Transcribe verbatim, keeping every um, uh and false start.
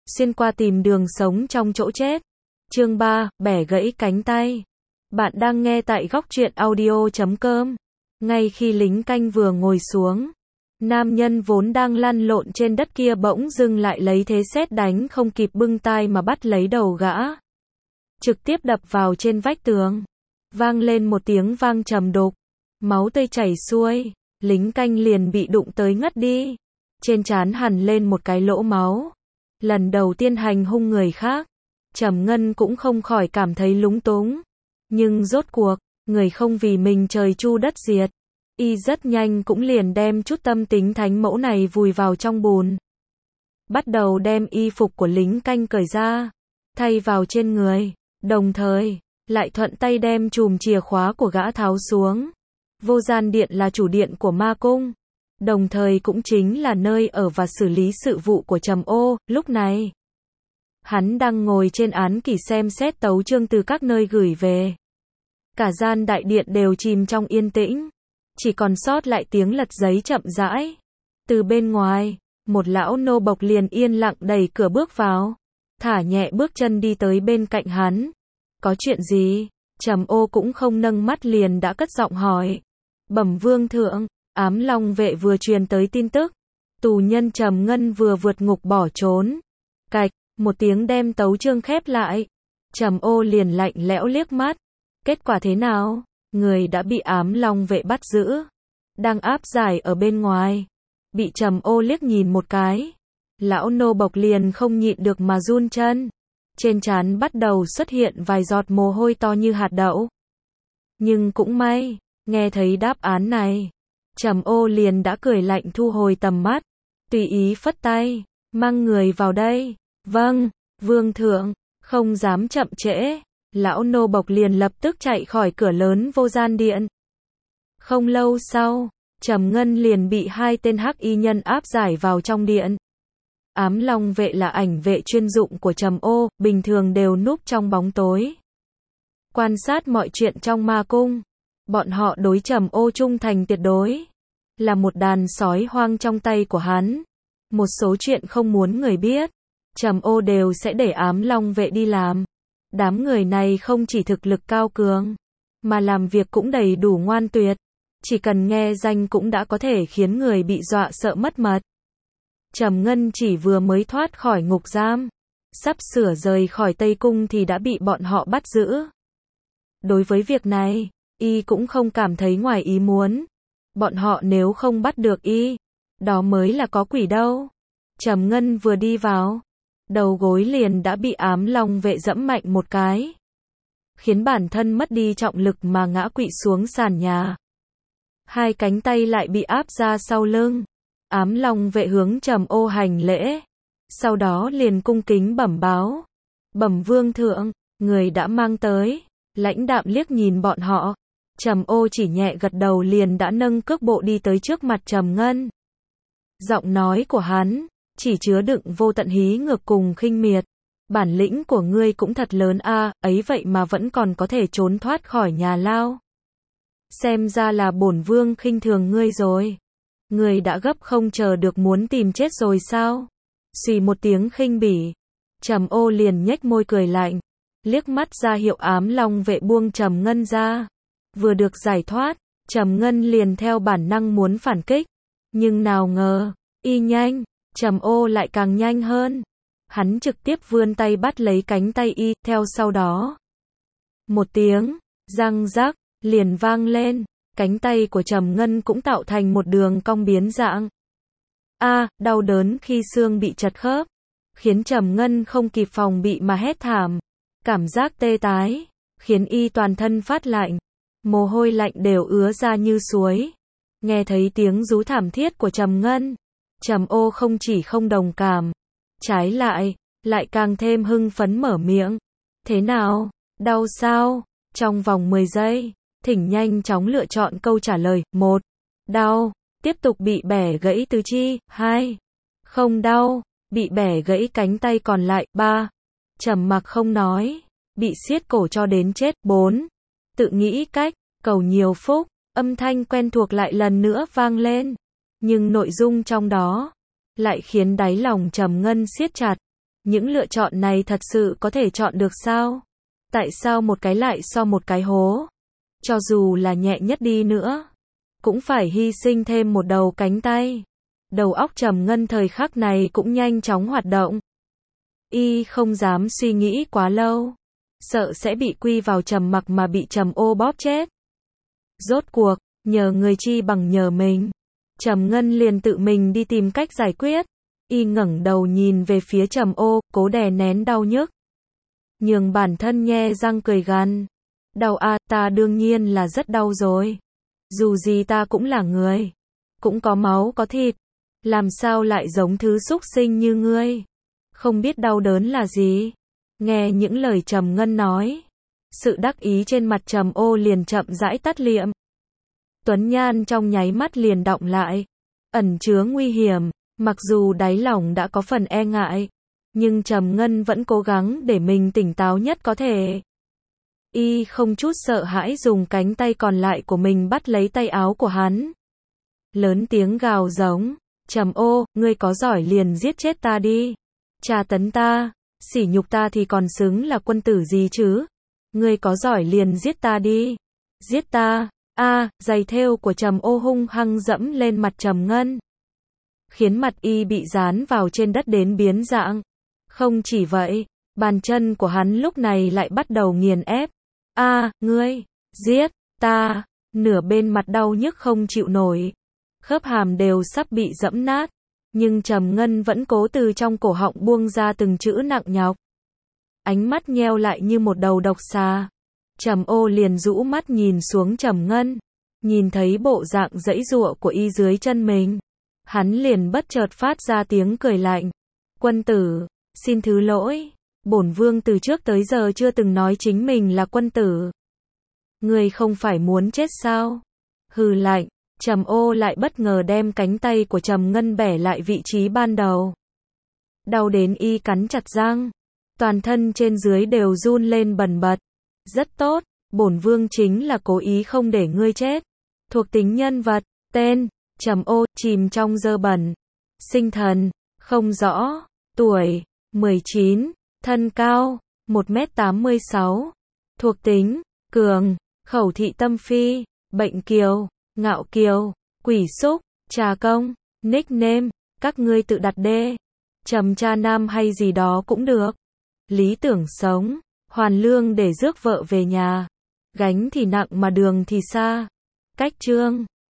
xuyên qua tìm đường sống trong chỗ chết. Chương ba, bẻ gãy cánh tay. Bạn đang nghe tại góc truyện audio chấm com. Ngay khi lính canh vừa ngồi xuống, nam nhân vốn đang lăn lộn trên đất kia bỗng dưng lại lấy thế sét đánh không kịp bưng tai mà bắt lấy đầu gã, trực tiếp đập vào trên vách tường. Vang lên một tiếng vang trầm đục, máu tươi chảy xuôi, lính canh liền bị đụng tới ngất đi. Trên trán hằn lên một cái lỗ máu. Lần đầu tiên hành hung người khác, Trầm Ngân cũng không khỏi cảm thấy lúng túng. Nhưng rốt cuộc, người không vì mình trời chu đất diệt. Y rất nhanh cũng liền đem chút tâm tính thánh mẫu này vùi vào trong bùn. Bắt đầu đem y phục của lính canh cởi ra, thay vào trên người, đồng thời, lại thuận tay đem chùm chìa khóa của gã tháo xuống. Vô Gian Điện là chủ điện của ma cung, đồng thời cũng chính là nơi ở và xử lý sự vụ của Trầm Ô. Lúc này, hắn đang ngồi trên án kỷ xem xét tấu chương từ các nơi gửi về. Cả gian đại điện đều chìm trong yên tĩnh, chỉ còn sót lại tiếng lật giấy chậm rãi. Từ bên ngoài, một lão nô bộc liền yên lặng đẩy cửa bước vào, thả nhẹ bước chân đi tới bên cạnh hắn. Có chuyện gì? Trầm Ô cũng không nâng mắt liền đã cất giọng hỏi. Bẩm vương thượng, Ám Long vệ vừa truyền tới tin tức, tù nhân Trầm Ngân vừa vượt ngục bỏ trốn. Cạch, một tiếng đem tấu chương khép lại. Trầm Ô liền lạnh lẽo liếc mắt. Kết quả thế nào? Người đã bị Ám Long vệ bắt giữ, đang áp giải ở bên ngoài. Bị Trầm Ô liếc nhìn một cái, lão nô bộc liền không nhịn được mà run chân. Trên trán bắt đầu xuất hiện vài giọt mồ hôi to như hạt đậu. Nhưng cũng may, nghe thấy đáp án này, Trầm Ô liền đã cười lạnh thu hồi tầm mắt, tùy ý phất tay, mang người vào đây. Vâng, vương thượng, không dám chậm trễ. Lão nô bộc liền lập tức chạy khỏi cửa lớn Vô Gian Điện. Không lâu sau, Trầm Ngân liền bị hai tên hắc y nhân áp giải vào trong điện. Ám Long vệ là ảnh vệ chuyên dụng của Trầm Ô, bình thường đều núp trong bóng tối, quan sát mọi chuyện trong ma cung. Bọn họ đối Trầm Ô trung thành tuyệt đối, là một đàn sói hoang trong tay của hắn. Một số chuyện không muốn người biết, Trầm Ô đều sẽ để Ám Long vệ đi làm. Đám người này không chỉ thực lực cao cường, mà làm việc cũng đầy đủ ngoan tuyệt. Chỉ cần nghe danh cũng đã có thể khiến người bị dọa sợ mất mật. Trầm Ngân chỉ vừa mới thoát khỏi ngục giam, sắp sửa rời khỏi Tây Cung thì đã bị bọn họ bắt giữ. Đối với việc này, y cũng không cảm thấy ngoài ý muốn. Bọn họ nếu không bắt được y, đó mới là có quỷ đâu. Trầm Ngân vừa đi vào, đầu gối liền đã bị Ám Long vệ dẫm mạnh một cái, khiến bản thân mất đi trọng lực mà ngã quỵ xuống sàn nhà. Hai cánh tay lại bị áp ra sau lưng. Ám Long vệ hướng Trầm Ô hành lễ, sau đó liền cung kính bẩm báo. Bẩm vương thượng, người đã mang tới. Lãnh đạm liếc nhìn bọn họ. Trầm Ô chỉ nhẹ gật đầu liền đã nâng cước bộ đi tới trước mặt Trầm Ngân. Giọng nói của hắn chỉ chứa đựng vô tận hí ngược cùng khinh miệt. Bản lĩnh của ngươi cũng thật lớn a, ấy vậy mà vẫn còn có thể trốn thoát khỏi nhà lao. Xem ra là bổn vương khinh thường ngươi rồi. Ngươi đã gấp không chờ được muốn tìm chết rồi sao? Xì một tiếng khinh bỉ, Trầm Ô liền nhếch môi cười lạnh, liếc mắt ra hiệu Ám Long vệ buông Trầm Ngân ra. Vừa được giải thoát, Trầm Ngân liền theo bản năng muốn phản kích, nhưng nào ngờ, y nhanh, Trầm Ô lại càng nhanh hơn. Hắn trực tiếp vươn tay bắt lấy cánh tay y, theo sau đó, một tiếng răng rắc liền vang lên, cánh tay của Trầm Ngân cũng tạo thành một đường cong biến dạng. A, à, đau đớn khi xương bị chật khớp, khiến Trầm Ngân không kịp phòng bị mà hét thảm. Cảm giác tê tái khiến y toàn thân phát lạnh, mồ hôi lạnh đều ứa ra như suối. Nghe thấy tiếng rú thảm thiết của Trầm Ngân, Trầm Ô không chỉ không đồng cảm, trái lại, lại càng thêm hưng phấn mở miệng. Thế nào? Đau sao? Trong vòng mười giây, thỉnh nhanh chóng lựa chọn câu trả lời. Một. Đau. Tiếp tục bị bẻ gãy tứ chi. Hai. Không đau. Bị bẻ gãy cánh tay còn lại. Ba. Trầm mặc không nói. Bị siết cổ cho đến chết. Bốn. Tự nghĩ cách, cầu nhiều phúc. Âm thanh quen thuộc lại lần nữa vang lên. Nhưng nội dung trong đó lại khiến đáy lòng Trầm Ngân siết chặt. Những lựa chọn này thật sự có thể chọn được sao? Tại sao một cái lại so một cái hố? Cho dù là nhẹ nhất đi nữa, cũng phải hy sinh thêm một đầu cánh tay. Đầu óc Trầm Ngân thời khắc này cũng nhanh chóng hoạt động. Y không dám suy nghĩ quá lâu, sợ sẽ bị quy vào trầm mặc mà bị Trầm Ô bóp chết. Rốt cuộc, nhờ người chi bằng nhờ mình. Trầm Ngân liền tự mình đi tìm cách giải quyết. Y ngẩng đầu nhìn về phía Trầm Ô, cố đè nén đau nhức. Nhường bản thân nhe răng cười gằn. Đau à, ta đương nhiên là rất đau rồi. Dù gì ta cũng là người. Cũng có máu có thịt. Làm sao lại giống thứ súc sinh như ngươi? Không biết đau đớn là gì? Nghe những lời Trầm Ngân nói, sự đắc ý trên mặt Trầm Ô liền chậm rãi tắt liệm. Tuấn nhan trong nháy mắt liền đọng lại, ẩn chứa nguy hiểm, mặc dù đáy lòng đã có phần e ngại, nhưng Trầm Ngân vẫn cố gắng để mình tỉnh táo nhất có thể. Y không chút sợ hãi dùng cánh tay còn lại của mình bắt lấy tay áo của hắn. Lớn tiếng gào giống, Trầm Ô, ngươi có giỏi liền giết chết ta đi. Tra tấn ta, sỉ nhục ta thì còn xứng là quân tử gì chứ? Ngươi có giỏi liền giết ta đi. Giết ta. A, giày thêu của Trầm Ô hung hăng dẫm lên mặt Trầm Ngân, khiến mặt y bị dán vào trên đất đến biến dạng. Không chỉ vậy, bàn chân của hắn lúc này lại bắt đầu nghiền ép. A, ngươi, giết ta. Nửa bên mặt đau nhức không chịu nổi, khớp hàm đều sắp bị dẫm nát, nhưng Trầm Ngân vẫn cố từ trong cổ họng buông ra từng chữ nặng nhọc. Ánh mắt nheo lại như một đầu độc xà. Trầm Ô liền rũ mắt nhìn xuống Trầm Ngân, nhìn thấy bộ dạng giãy giụa của y dưới chân mình, hắn liền bất chợt phát ra tiếng cười lạnh. Quân tử, xin thứ lỗi, bổn vương từ trước tới giờ chưa từng nói chính mình là quân tử. Ngươi không phải muốn chết sao? Hừ lạnh. Trầm Ô lại bất ngờ đem cánh tay của Trầm Ngân bẻ lại vị trí ban đầu. Đau đến y cắn chặt răng, toàn thân trên dưới đều run lên bần bật. Rất tốt, bổn vương chính là cố ý không để ngươi chết. Thuộc tính nhân vật, tên, Trầm Ô, chìm trong dơ bẩn. Sinh thần, không rõ. Tuổi, mười chín. Thân cao, một mét tám mươi sáu. Thuộc tính, cường. Khẩu thị tâm phi. Bệnh kiều, ngạo kiều, quỷ xúc, trà công. Nickname, các ngươi tự đặt đê. Trầm cha nam hay gì đó cũng được. Lý tưởng sống, hoàn lương để rước vợ về nhà. Gánh thì nặng mà đường thì xa. Cách chương